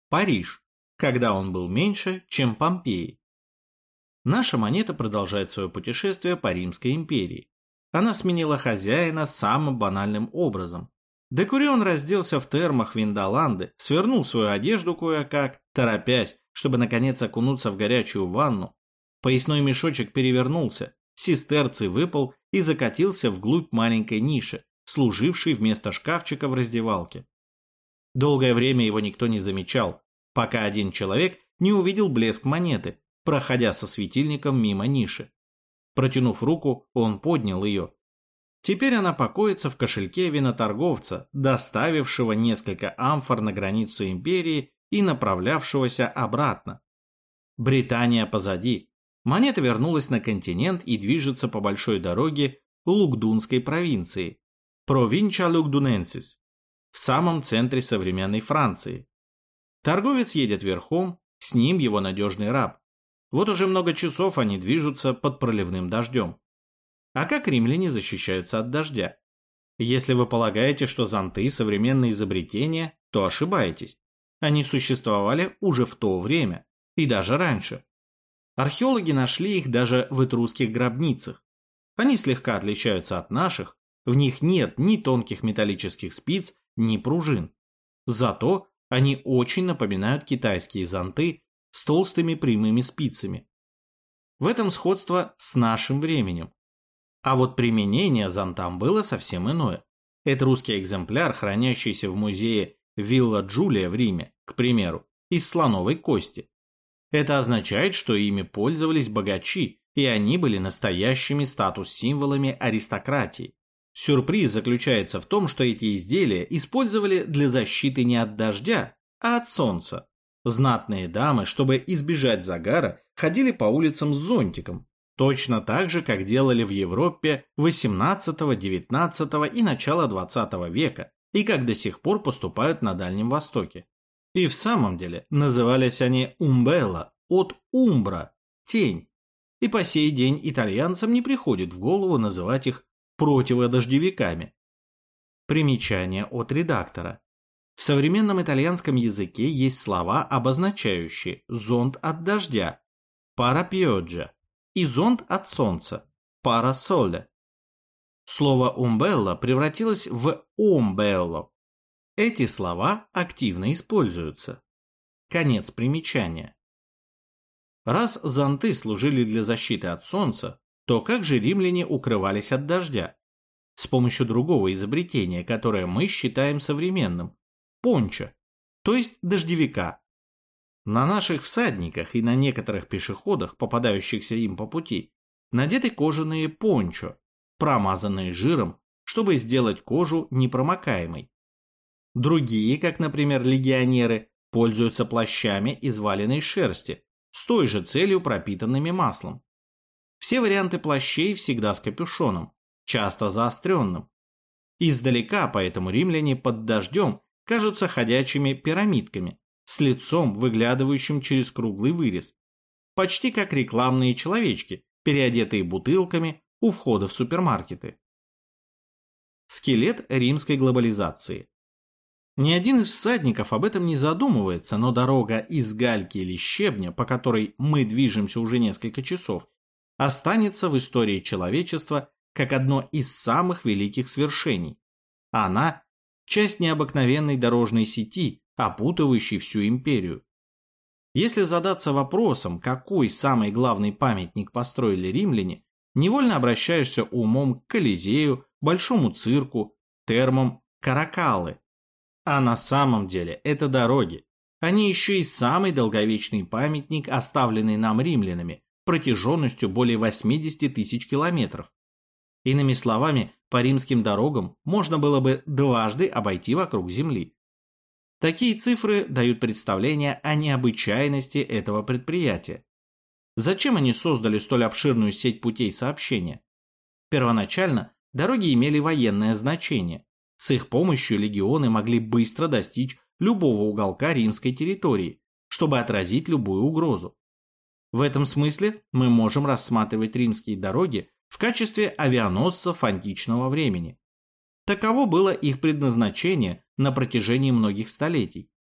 Париж, когда он был меньше, чем Помпеи. Наша монета продолжает свое путешествие по Римской империи. Она сменила хозяина самым банальным образом. Декурион разделся в термах Виндоланды, свернул свою одежду кое-как, торопясь, чтобы наконец окунуться в горячую ванну. Поясной мешочек перевернулся, сестерций выпал и закатился вглубь маленькой ниши, служившей вместо шкафчика в раздевалке. Долгое время его никто не замечал, пока один человек не увидел блеск монеты, проходя со светильником мимо ниши. Протянув руку, он поднял ее. Теперь она покоится в кошельке виноторговца, доставившего несколько амфор на границу империи и направлявшегося обратно. Британия позади. Монета вернулась на континент и движется по большой дороге Лугдунской провинции, Provincia Lugdunensis, в самом центре современной Франции. Торговец едет верхом, с ним его надежный раб. Вот уже много часов они движутся под проливным дождем. А как римляне защищаются от дождя? Если вы полагаете, что зонты – современные изобретения, то ошибаетесь. Они существовали уже в то время, и даже раньше. Археологи нашли их даже в этрусских гробницах. Они слегка отличаются от наших, в них нет ни тонких металлических спиц, ни пружин. Зато они очень напоминают китайские зонты с толстыми прямыми спицами. В этом сходство с нашим временем. А вот применение зонтам было совсем иное. Это русский экземпляр, хранящийся в музее Вилла Джулия в Риме, к примеру, из слоновой кости. Это означает, что ими пользовались богачи, и они были настоящими статус-символами аристократии. Сюрприз заключается в том, что эти изделия использовали для защиты не от дождя, а от солнца. Знатные дамы, чтобы избежать загара, ходили по улицам с зонтиком, точно так же, как делали в Европе XVIII, XIX и начала XX века, и как до сих пор поступают на Дальнем Востоке. И в самом деле назывались они умбелла, от умбра, тень. И по сей день итальянцам не приходит в голову называть их противодождевиками. Примечание от редактора. В современном итальянском языке есть слова, обозначающие зонт от дождя, парапиоджа, и зонт от солнца, парасоле. Слово умбелла превратилось в омбелло. Эти слова активно используются. Конец примечания. Раз зонты служили для защиты от солнца, то как же римляне укрывались от дождя? С помощью другого изобретения, которое мы считаем современным – пончо, то есть дождевика. На наших всадниках и на некоторых пешеходах, попадающихся им по пути, надеты кожаные пончо, промазанные жиром, чтобы сделать кожу непромокаемой. Другие, как, например, легионеры, пользуются плащами из валеной шерсти, с той же целью пропитанными маслом. Все варианты плащей всегда с капюшоном, часто заостренным. Издалека поэтому римляне под дождем кажутся ходячими пирамидками, с лицом, выглядывающим через круглый вырез, почти как рекламные человечки, переодетые бутылками у входа в супермаркеты. Скелет римской глобализации. Ни один из всадников об этом не задумывается, но дорога из гальки или щебня, по которой мы движемся уже несколько часов, останется в истории человечества как одно из самых великих свершений. Она – часть необыкновенной дорожной сети, опутывающей всю империю. Если задаться вопросом, какой самый главный памятник построили римляне, невольно обращаешься умом к Колизею, Большому цирку, термам Каракаллы. А на самом деле это дороги. Они еще и самый долговечный памятник, оставленный нам римлянами, протяженностью более 80 тысяч километров. Иными словами, по римским дорогам можно было бы дважды обойти вокруг Земли. Такие цифры дают представление о необычайности этого предприятия. Зачем они создали столь обширную сеть путей сообщения? Первоначально дороги имели военное значение. С их помощью легионы могли быстро достичь любого уголка римской территории, чтобы отразить любую угрозу. В этом смысле мы можем рассматривать римские дороги в качестве авианосцев античного времени. Таково было их предназначение на протяжении многих столетий.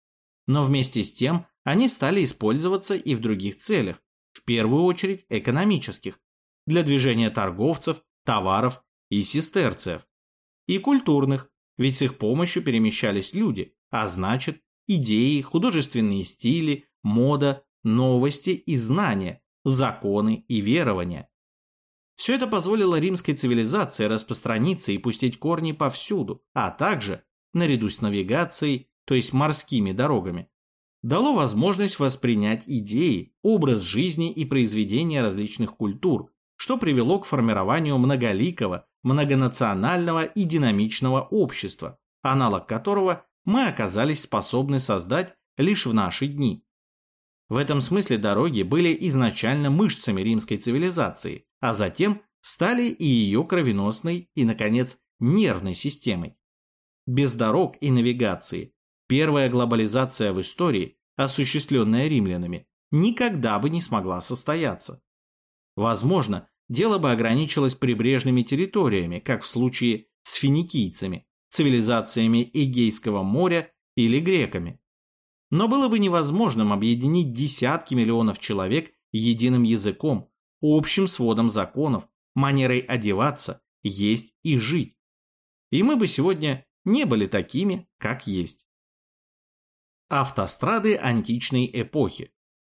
Но вместе с тем они стали использоваться и в других целях, в первую очередь экономических, для движения торговцев, товаров и сестерцев, и культурных, ведь с их помощью перемещались люди, а значит, идеи, художественные стили, мода, новости и знания, законы и верования. Все это позволило римской цивилизации распространиться и пустить корни повсюду, а также, наряду с навигацией, то есть морскими дорогами, дало возможность воспринять идеи, образ жизни и произведения различных культур, что привело к формированию многоликого, многонационального и динамичного общества, аналог которого мы оказались способны создать лишь в наши дни. В этом смысле дороги были изначально мышцами римской цивилизации, а затем стали и ее кровеносной и, наконец, нервной системой. Без дорог и навигации первая глобализация в истории, осуществленная римлянами, никогда бы не смогла состояться. Возможно, дело бы ограничилось прибрежными территориями, как в случае с финикийцами, цивилизациями Эгейского моря или греками. Но было бы невозможным объединить десятки миллионов человек единым языком, общим сводом законов, манерой одеваться, есть и жить. И мы бы сегодня не были такими, как есть. Автострады античной эпохи.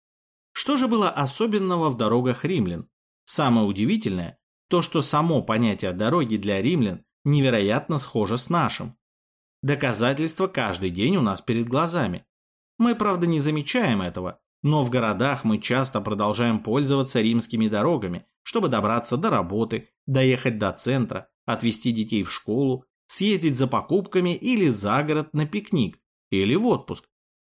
Что же было особенного в дорогах римлян? Самое удивительное – то, что само понятие дороги для римлян невероятно схоже с нашим. Доказательства каждый день у нас перед глазами. Мы, правда, не замечаем этого, но в городах мы часто продолжаем пользоваться римскими дорогами, чтобы добраться до работы, доехать до центра, отвезти детей в школу, съездить за покупками или за город на пикник, или в отпуск.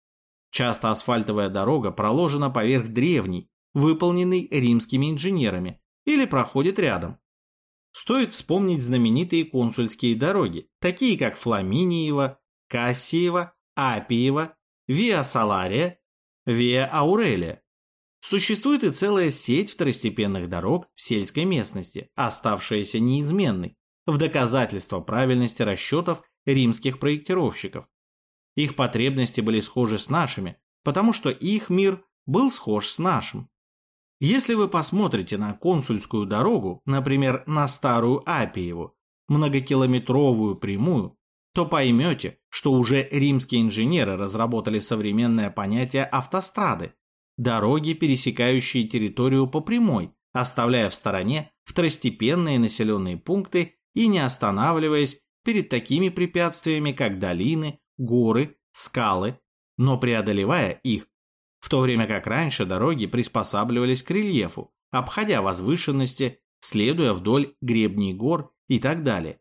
Часто асфальтовая дорога проложена поверх древней, выполненной римскими инженерами, или проходит рядом. Стоит вспомнить знаменитые консульские дороги, такие как Фламиниева, Кассиева, Апиева, Виа Салария, Виа Аурелия. Существует и целая сеть второстепенных дорог в сельской местности, оставшаяся неизменной, в доказательство правильности расчетов римских проектировщиков. Их потребности были схожи с нашими, потому что их мир был схож с нашим. Если вы посмотрите на консульскую дорогу, например, на Старую Апиеву, многокилометровую прямую, то поймете, что уже римские инженеры разработали современное понятие автострады – дороги, пересекающие территорию по прямой, оставляя в стороне второстепенные населенные пункты и не останавливаясь перед такими препятствиями, как долины, горы, скалы, но преодолевая их, в то время как раньше дороги приспосабливались к рельефу, обходя возвышенности, следуя вдоль гребней гор и так далее.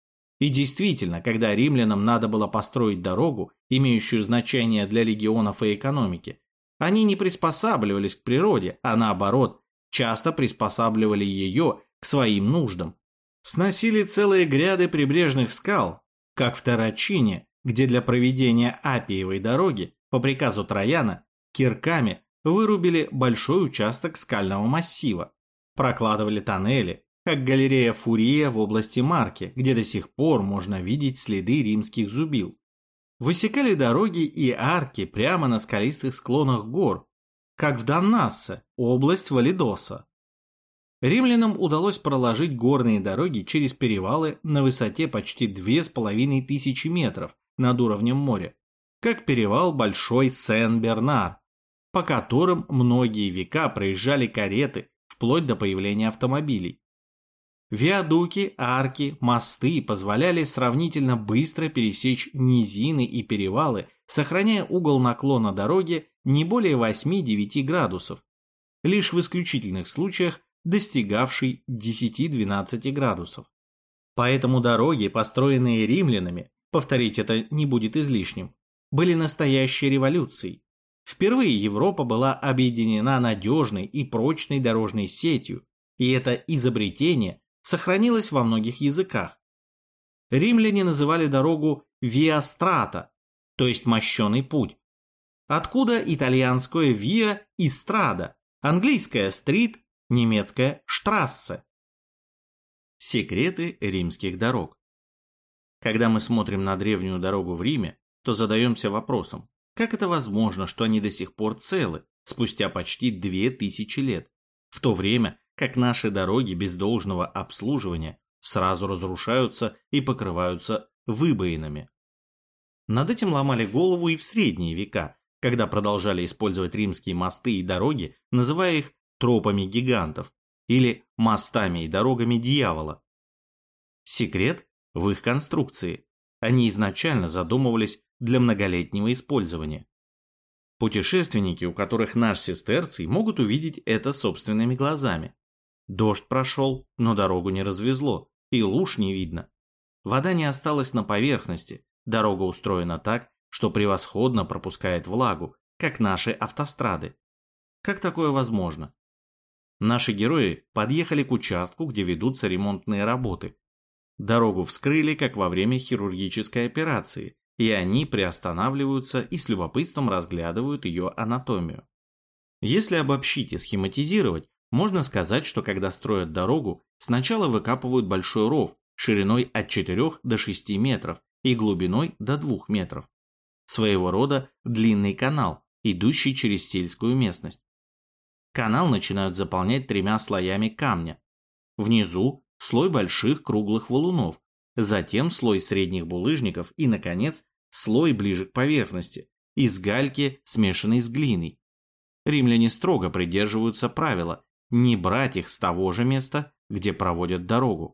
И действительно, когда римлянам надо было построить дорогу, имеющую значение для легионов и экономики, они не приспосабливались к природе, а наоборот, часто приспосабливали ее к своим нуждам. Сносили целые гряды прибрежных скал, как в Террачине, где для проведения Апиевой дороги по приказу Трояна кирками вырубили большой участок скального массива, прокладывали тоннели, как галерея Фурия в области Марки, где до сих пор можно видеть следы римских зубил. Высекали дороги и арки прямо на скалистых склонах гор, как в Даннассе, область Валидоса. Римлянам удалось проложить горные дороги через перевалы на высоте почти 2500 метров над уровнем моря, как перевал Большой Сен-Бернар, по которым многие века проезжали кареты вплоть до появления автомобилей. Виадуки, арки, мосты позволяли сравнительно быстро пересечь низины и перевалы, сохраняя угол наклона дороги не более 8-9 градусов, лишь в исключительных случаях достигавший 10-12 градусов. Поэтому дороги, построенные римлянами, повторить это не будет излишним, были настоящей революцией. Впервые Европа была объединена надежной и прочной дорожной сетью, и это изобретение сохранилось во многих языках. Римляне называли дорогу «виа страта», то есть мощеный путь. Откуда итальянское «виа» и «страда», английское «стрит», немецкое «штрассе». Секреты римских дорог. Когда мы смотрим на древнюю дорогу в Риме, то задаемся вопросом, Как это возможно, что они до сих пор целы, спустя почти 2000 лет, в то время как наши дороги без должного обслуживания сразу разрушаются и покрываются выбоинами? Над этим ломали голову и в средние века, когда продолжали использовать римские мосты и дороги, называя их тропами гигантов или мостами и дорогами дьявола. Секрет в их конструкции. Они изначально задумывались для многолетнего использования. Путешественники, у которых наш сестерций, могут увидеть это собственными глазами. Дождь прошел, но дорогу не развезло, и луж не видно. Вода не осталась на поверхности, дорога устроена так, что превосходно пропускает влагу, как наши автострады. Как такое возможно? Наши герои подъехали к участку, где ведутся ремонтные работы. Дорогу вскрыли, как во время хирургической операции, и они приостанавливаются и с любопытством разглядывают ее анатомию. Если обобщить и схематизировать, можно сказать, что когда строят дорогу, сначала выкапывают большой ров шириной от 4 до 6 метров и глубиной до 2 метров. Своего рода длинный канал, идущий через сельскую местность. Канал начинают заполнять 3 слоями камня. Внизу слой больших круглых валунов, затем слой средних булыжников и, наконец, слой ближе к поверхности, из гальки, смешанной с глиной. Римляне строго придерживаются правила не брать их с того же места, где проводят дорогу.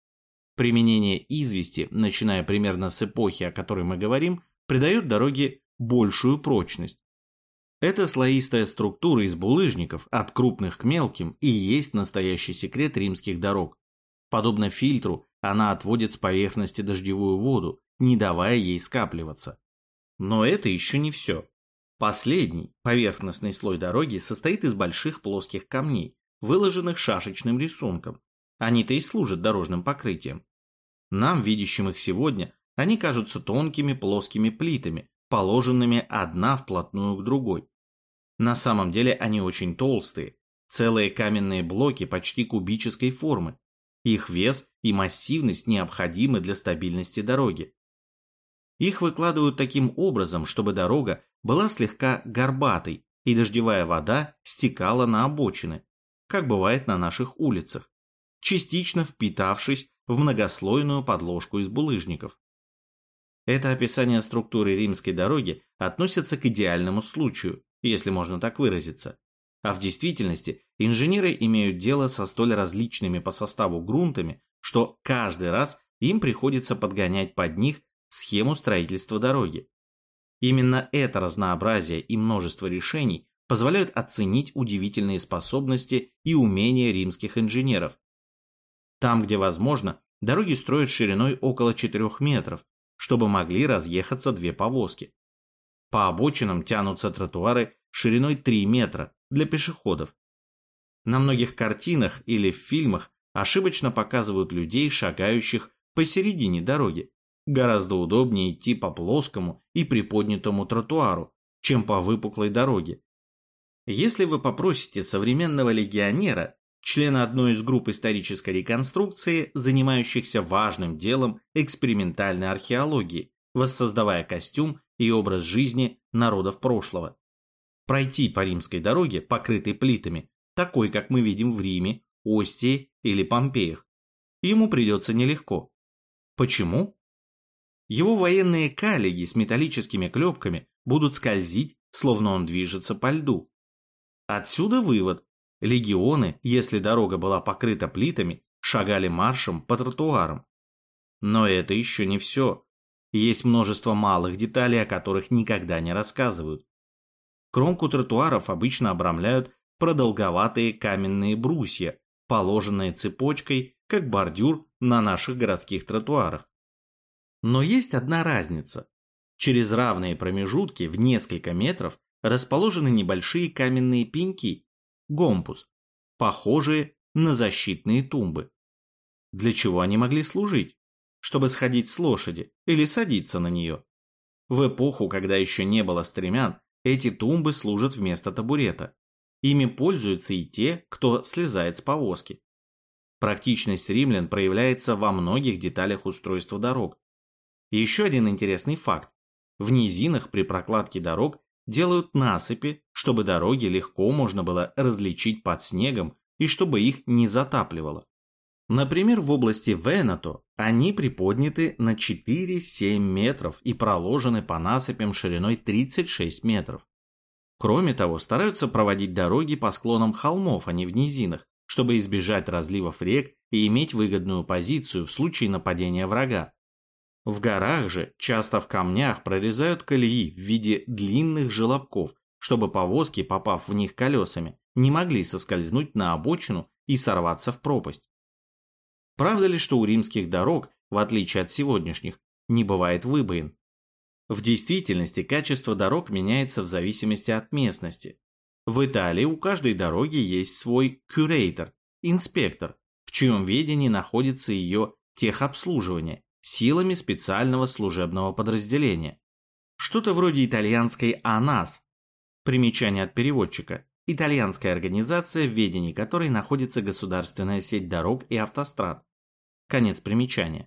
Применение извести, начиная примерно с эпохи, о которой мы говорим, придает дороге большую прочность. Эта слоистая структура из булыжников, от крупных к мелким, и есть настоящий секрет римских дорог. Подобно фильтру, она отводит с поверхности дождевую воду, не давая ей скапливаться. Но это еще не все. Последний, поверхностный слой дороги состоит из больших плоских камней, выложенных шашечным рисунком. Они-то и служат дорожным покрытием. Нам, видящим их сегодня, они кажутся тонкими плоскими плитами, положенными одна вплотную к другой. На самом деле они очень толстые, целые каменные блоки почти кубической формы. Их вес и массивность необходимы для стабильности дороги. Их выкладывают таким образом, чтобы дорога была слегка горбатой, и дождевая вода стекала на обочины, как бывает на наших улицах, частично впитавшись в многослойную подложку из булыжников. Это описание структуры римской дороги относится к идеальному случаю, если можно так выразиться. А в действительности инженеры имеют дело со столь различными по составу грунтами, что каждый раз им приходится подгонять под них схему строительства дороги. Именно это разнообразие и множество решений позволяют оценить удивительные способности и умения римских инженеров. Там, где возможно, дороги строят шириной около 4 метров, чтобы могли разъехаться 2 повозки. По обочинам тянутся тротуары шириной 3 метра для пешеходов. На многих картинах или в фильмах ошибочно показывают людей, шагающих посередине дороги. Гораздо удобнее идти по плоскому и приподнятому тротуару, чем по выпуклой дороге. Если вы попросите современного легионера, члена одной из групп исторической реконструкции, занимающихся важным делом экспериментальной археологии, воссоздавая костюм и образ жизни народов прошлого, пройти по римской дороге, покрытой плитами, такой, как мы видим в Риме, Остии или Помпеях, ему придется нелегко. Почему? Его военные каллиги с металлическими клепками будут скользить, словно он движется по льду. Отсюда вывод. Легионы, если дорога была покрыта плитами, шагали маршем по тротуарам. Но это еще не все. Есть множество малых деталей, о которых никогда не рассказывают. Кромку тротуаров обычно обрамляют продолговатые каменные брусья, положенные цепочкой, как бордюр на наших городских тротуарах. Но есть одна разница. Через равные промежутки в несколько метров расположены небольшие каменные пеньки, гомпус, похожие на защитные тумбы. Для чего они могли служить? Чтобы сходить с лошади или садиться на нее. В эпоху, когда еще не было стремян, эти тумбы служат вместо табурета. Ими пользуются и те, кто слезает с повозки. Практичность римлян проявляется во многих деталях устройства дорог. И еще один интересный факт. В низинах при прокладке дорог делают насыпи, чтобы дороги легко можно было различить под снегом и чтобы их не затапливало. Например, в области Венето они приподняты на 4-7 метров и проложены по насыпям шириной 36 метров. Кроме того, стараются проводить дороги по склонам холмов, а не в низинах, чтобы избежать разливов рек и иметь выгодную позицию в случае нападения врага. В горах же часто в камнях прорезают колеи в виде длинных желобков, чтобы повозки, попав в них колесами, не могли соскользнуть на обочину и сорваться в пропасть. Правда ли, что у римских дорог, в отличие от сегодняшних, не бывает выбоин? В действительности качество дорог меняется в зависимости от местности. В Италии у каждой дороги есть свой кюрейтор, инспектор, в чьем ведении находится ее техобслуживание силами специального служебного подразделения. Что-то вроде итальянской АНАС. Примечание от переводчика. Итальянская организация, в ведении которой находится государственная сеть дорог и автострад. Конец примечания.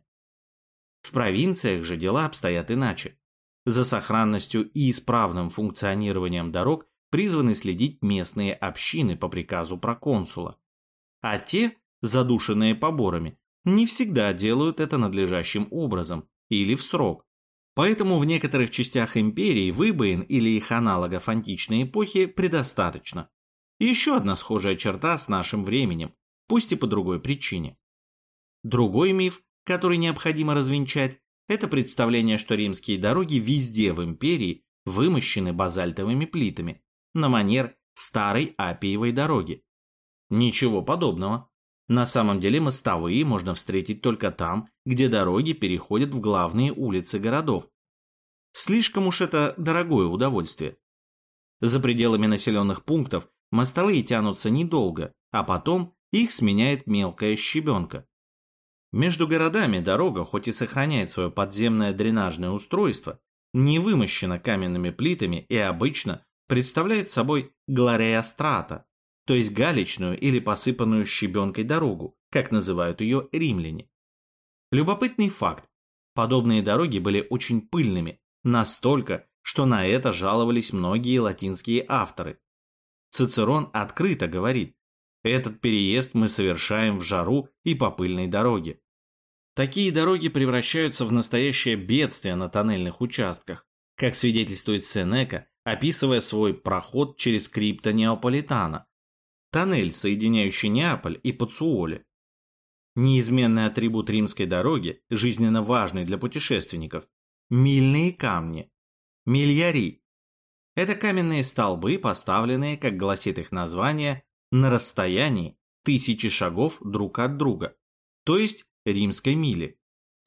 В провинциях же дела обстоят иначе. За сохранностью и исправным функционированием дорог призваны следить местные общины по приказу проконсула. А те, задушенные поборами, не всегда делают это надлежащим образом или в срок. Поэтому в некоторых частях империи выбоин или их аналогов античной эпохи предостаточно. Еще одна схожая черта с нашим временем, пусть и по другой причине. Другой миф, который необходимо развенчать, это представление, что римские дороги везде в империи вымощены базальтовыми плитами, на манер старой Аппиевой дороги. Ничего подобного. На самом деле мостовые можно встретить только там, где дороги переходят в главные улицы городов. Слишком уж это дорогое удовольствие. За пределами населенных пунктов мостовые тянутся недолго, а потом их сменяет мелкая щебенка. Между городами дорога, хоть и сохраняет свое подземное дренажное устройство, не вымощена каменными плитами и обычно представляет собой глореастрата, то есть галечную или посыпанную щебенкой дорогу, как называют ее римляне. Любопытный факт. Подобные дороги были очень пыльными, настолько, что на это жаловались многие латинские авторы. Цицерон открыто говорит: «Этот переезд мы совершаем в жару и по пыльной дороге». Такие дороги превращаются в настоящее бедствие на тоннельных участках, как свидетельствует Сенека, описывая свой проход через Крипто Неаполитана, тоннель, соединяющий Неаполь и Пацуоле. Неизменный атрибут римской дороги, жизненно важный для путешественников – мильные камни, мильяри. Это каменные столбы, поставленные, как гласит их название, на расстоянии 1000 шагов друг от друга, то есть римской мили,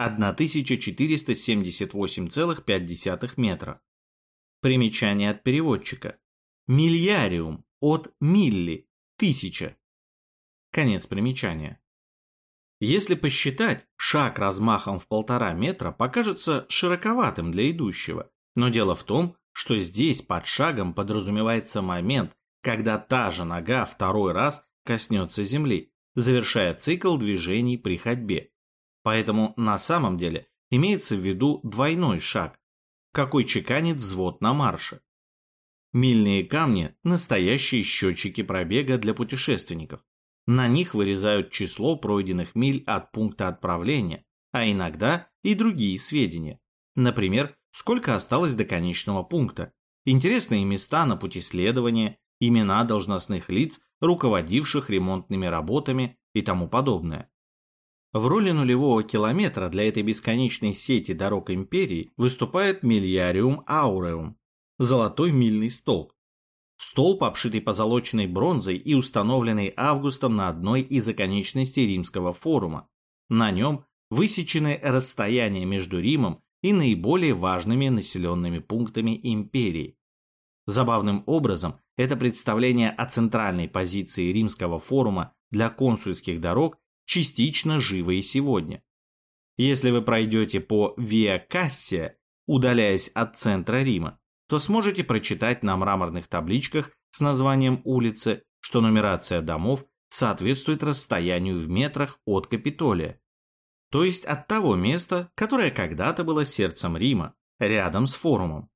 1478,5 метра. Примечание от переводчика. Мильяриум от милли, 1000. Конец примечания. Если посчитать, шаг размахом в 1,5 метра покажется широковатым для идущего, но дело в том, что здесь под шагом подразумевается момент, когда та же нога второй раз коснется земли, завершая цикл движений при ходьбе. Поэтому на самом деле имеется в виду двойной шаг, какой чеканит взвод на марше. Мильные камни – настоящие счетчики пробега для путешественников. На них вырезают число пройденных миль от пункта отправления, а иногда и другие сведения. Например, сколько осталось до конечного пункта, интересные места на пути следования, имена должностных лиц, руководивших ремонтными работами и тому подобное. В роли нулевого километра для этой бесконечной сети дорог империи выступает мильяриум ауреум – золотой мильный столб. Столб, обшитый позолоченной бронзой и установленный Августом на одной из оконечностей Римского форума. На нем высечены расстояния между Римом и наиболее важными населенными пунктами империи. Забавным образом, это представление о центральной позиции Римского форума для консульских дорог частично живо и сегодня. Если вы пройдете по Виа Кассия, удаляясь от центра Рима, то сможете прочитать на мраморных табличках с названием улицы, что нумерация домов соответствует расстоянию в метрах от Капитолия, то есть от того места, которое когда-то было сердцем Рима, рядом с форумом.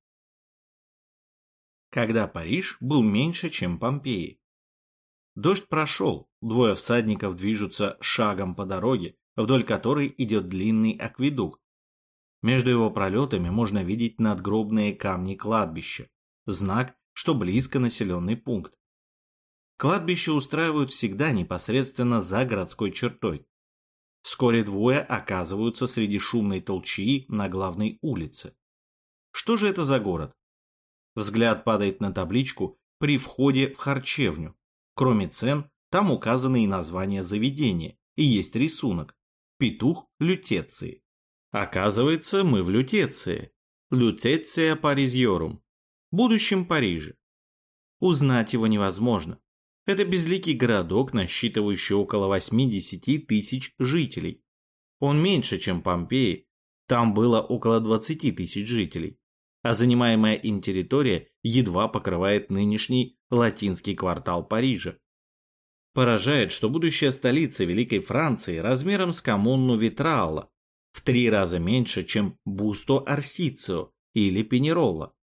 Когда Париж был меньше, чем Помпеи. Дождь прошел, двое всадников движутся шагом по дороге, вдоль которой идет длинный акведук. Между его пролетами можно видеть надгробные камни кладбища, знак, что близко населенный пункт. Кладбище устраивают всегда непосредственно за городской чертой. Вскоре двое оказываются среди шумной толчии на главной улице. Что же это за город? Взгляд падает на табличку при входе в харчевню. Кроме цен, там указаны и названия заведения, и есть рисунок. Петух Лютеции. Оказывается, мы в Лютеции. Лютеция Паризьорум. Будущем Париже. Узнать его невозможно. Это безликий городок, насчитывающий около 80 тысяч жителей. Он меньше, чем Помпеи. Там было около 20 тысяч жителей. А занимаемая им территория едва покрывает нынешний латинский квартал Парижа. Поражает, что будущая столица Великой Франции размером с коммуну Витраала в 3 раза меньше, чем Бусто-Арсицио или Пиньеролла.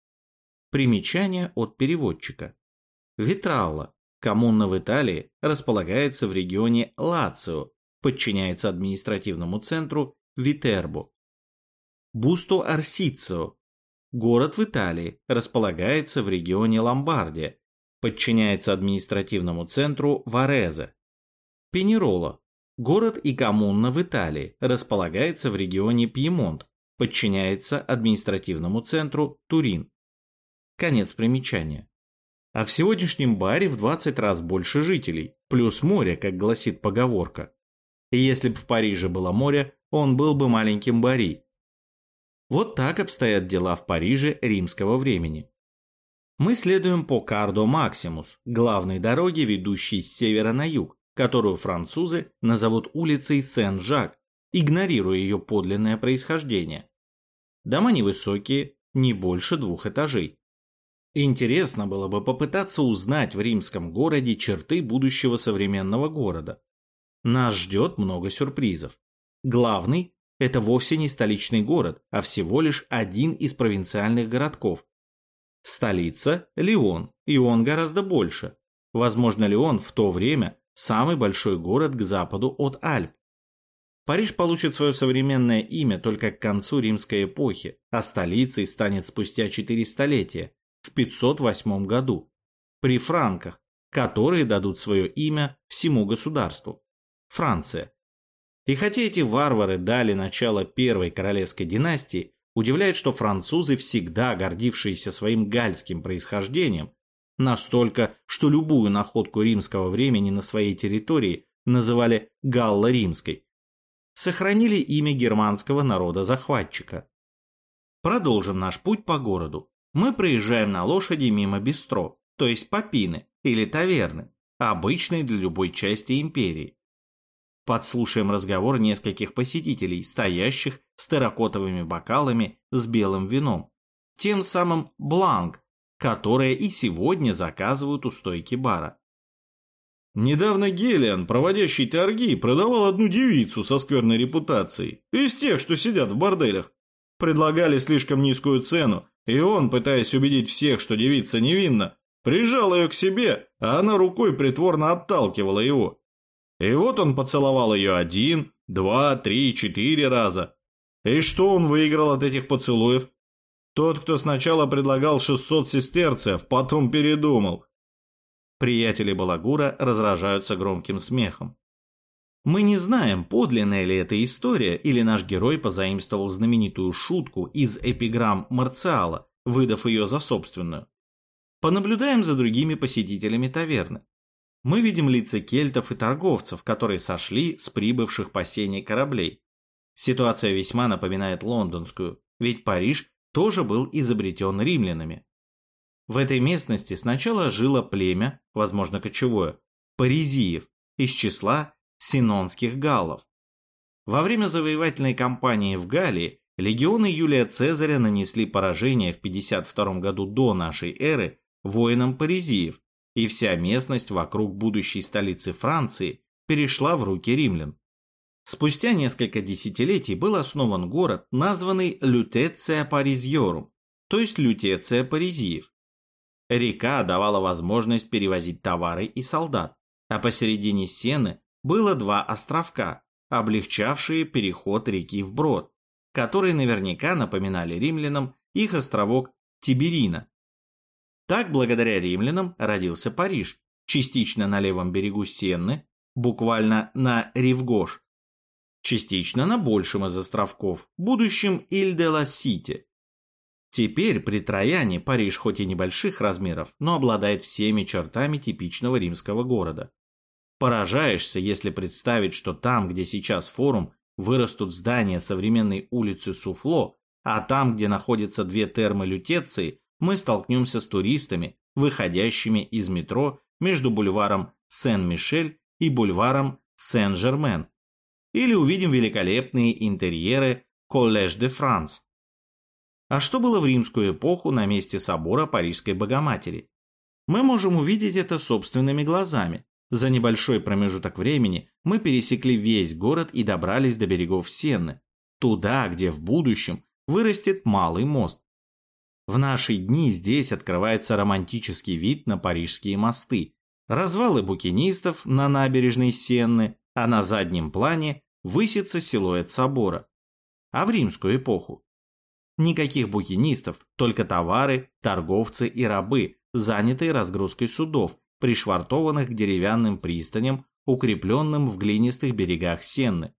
Примечание от переводчика. Витраала, коммуна в Италии, располагается в регионе Лацио, подчиняется административному центру Витербо. Бусто-Арсицио, город в Италии, располагается в регионе Ломбардия, подчиняется административному центру Варезе. Пиньеролла, город и коммуна в Италии, располагается в регионе Пьемонт, подчиняется административному центру Турин. Конец примечания. А в сегодняшнем Баре в 20 раз больше жителей, плюс море, как гласит поговорка. И если бы в Париже было море, он был бы маленьким Бари. Вот так обстоят дела в Париже римского времени. Мы следуем по Кардо Максимус, главной дороге, ведущей с севера на юг, которую французы назовут улицей Сен-Жак, игнорируя ее подлинное происхождение. Дома невысокие, не больше 2 этажей. Интересно было бы попытаться узнать в римском городе черты будущего современного города. Нас ждет много сюрпризов. Главный – это вовсе не столичный город, а всего лишь один из провинциальных городков. Столица – Лион, и он гораздо больше. Возможно, Лион в то время самый большой город к западу от Альп. Париж получит свое современное имя только к концу римской эпохи, а столицей станет спустя 4 столетия, в 508 году, при франках, которые дадут свое имя всему государству – Франция. И хотя эти варвары дали начало первой королевской династии, удивляет, что французы, всегда гордившиеся своим гальским происхождением, настолько, что любую находку римского времени на своей территории называли галло-римской, сохранили имя германского народа-захватчика. Продолжим наш путь по городу. Мы проезжаем на лошади мимо бистро, то есть попины или таверны, обычной для любой части империи. Подслушаем разговор нескольких посетителей, стоящих с терракотовыми бокалами с белым вином, тем самым бланк, которое и сегодня заказывают у стойки бара. Недавно Гелиан, проводящий торги, продавал одну девицу со скверной репутацией, из тех, что сидят в борделях. Предлагали слишком низкую цену, и он, пытаясь убедить всех, что девица невинна, прижал ее к себе, а она рукой притворно отталкивала его. И вот он поцеловал ее 1, 2, 3, 4 раза. И что он выиграл от этих поцелуев? Тот, кто сначала предлагал 600 сестерцев, потом передумал. Приятели Балагура разражаются громким смехом. Мы не знаем, подлинная ли эта история, или наш герой позаимствовал знаменитую шутку из эпиграмм Марциала, выдав ее за собственную. Понаблюдаем за другими посетителями таверны. Мы видим лица кельтов и торговцев, которые сошли с прибывших по сене кораблей. Ситуация весьма напоминает лондонскую, ведь Париж тоже был изобретен римлянами. В этой местности сначала жило племя, возможно кочевое, паризиев, из числа синонских галлов. Во время завоевательной кампании в Галлии легионы Юлия Цезаря нанесли поражение в 52 году до нашей эры воинам паризиев, и вся местность вокруг будущей столицы Франции перешла в руки римлян. Спустя несколько десятилетий был основан город, названный Лютеция Паризьорум, то есть Лютеция Паризиев. Река давала возможность перевозить товары и солдат, а посередине Сены было два островка, облегчавшие переход реки вброд, которые наверняка напоминали римлянам их островок Тиберина. Так, благодаря римлянам, родился Париж, частично на левом берегу Сенны, буквально на Ривгош, частично на большем из островков, будущем Иль-де-ла-Сити. Теперь при Траяне Париж хоть и небольших размеров, но обладает всеми чертами типичного римского города. Поражаешься, если представить, что там, где сейчас форум, вырастут здания современной улицы Суфло, а там, где находятся две термы Лютеции, мы столкнемся с туристами, выходящими из метро между бульваром Сен-Мишель и бульваром Сен-Жермен, или увидим великолепные интерьеры Коллеж де Франс. А что было в римскую эпоху на месте собора Парижской Богоматери? Мы можем увидеть это собственными глазами. За небольшой промежуток времени мы пересекли весь город и добрались до берегов Сенны, туда, где в будущем вырастет малый мост. В наши дни здесь открывается романтический вид на парижские мосты, развалы букинистов на набережной Сенны, а на заднем плане высится силуэт собора. А в римскую эпоху? Никаких букинистов, только товары, торговцы и рабы, занятые разгрузкой судов, пришвартованных к деревянным пристаням, укрепленным в глинистых берегах Сенны.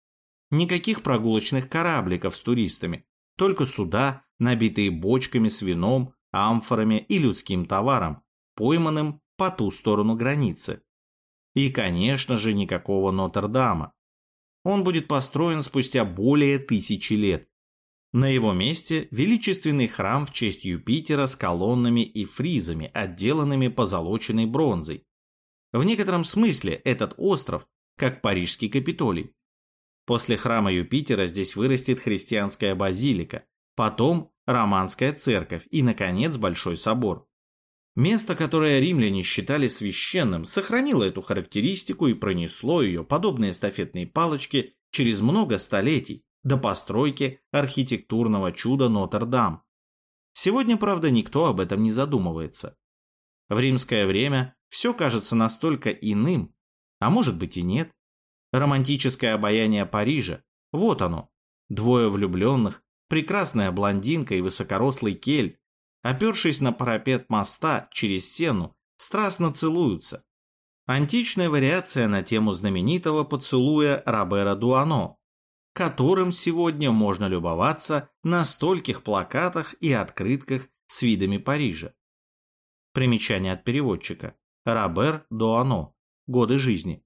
Никаких прогулочных корабликов с туристами, только суда, набитые бочками с вином, амфорами и людским товаром, пойманным по ту сторону границы. И, конечно же, никакого Нотр-Дама. Он будет построен спустя более 1000 лет. На его месте величественный храм в честь Юпитера с колоннами и фризами, отделанными позолоченной бронзой. В некотором смысле этот остров, как Парижский Капитолий. После храма Юпитера здесь вырастет христианская базилика, потом романская церковь и, наконец, Большой собор. Место, которое римляне считали священным, сохранило эту характеристику и пронесло ее, подобно эстафетной палочке, через много столетий, до постройки архитектурного чуда Нотр-Дам. Сегодня, правда, никто об этом не задумывается. В римское время все кажется настолько иным, а может быть и нет. Романтическое обаяние Парижа, вот оно. Двое влюбленных, прекрасная блондинка и высокорослый кельт, опершись на парапет моста через Сенну, страстно целуются. Античная вариация на тему знаменитого поцелуя Робера Дуано, которым сегодня можно любоваться на стольких плакатах и открытках с видами Парижа. Примечание от переводчика. Робер Дуано. Годы жизни.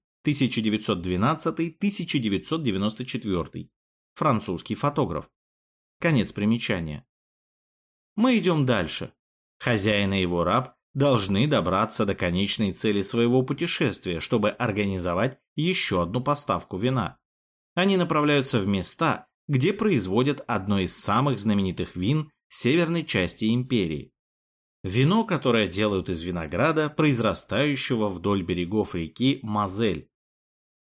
1912-1994. Французский фотограф. Конец примечания. Мы идем дальше. Хозяин и его раб должны добраться до конечной цели своего путешествия, чтобы организовать еще одну поставку вина. Они направляются в места, где производят одно из самых знаменитых вин северной части империи. Вино, которое делают из винограда, произрастающего вдоль берегов реки Мозель.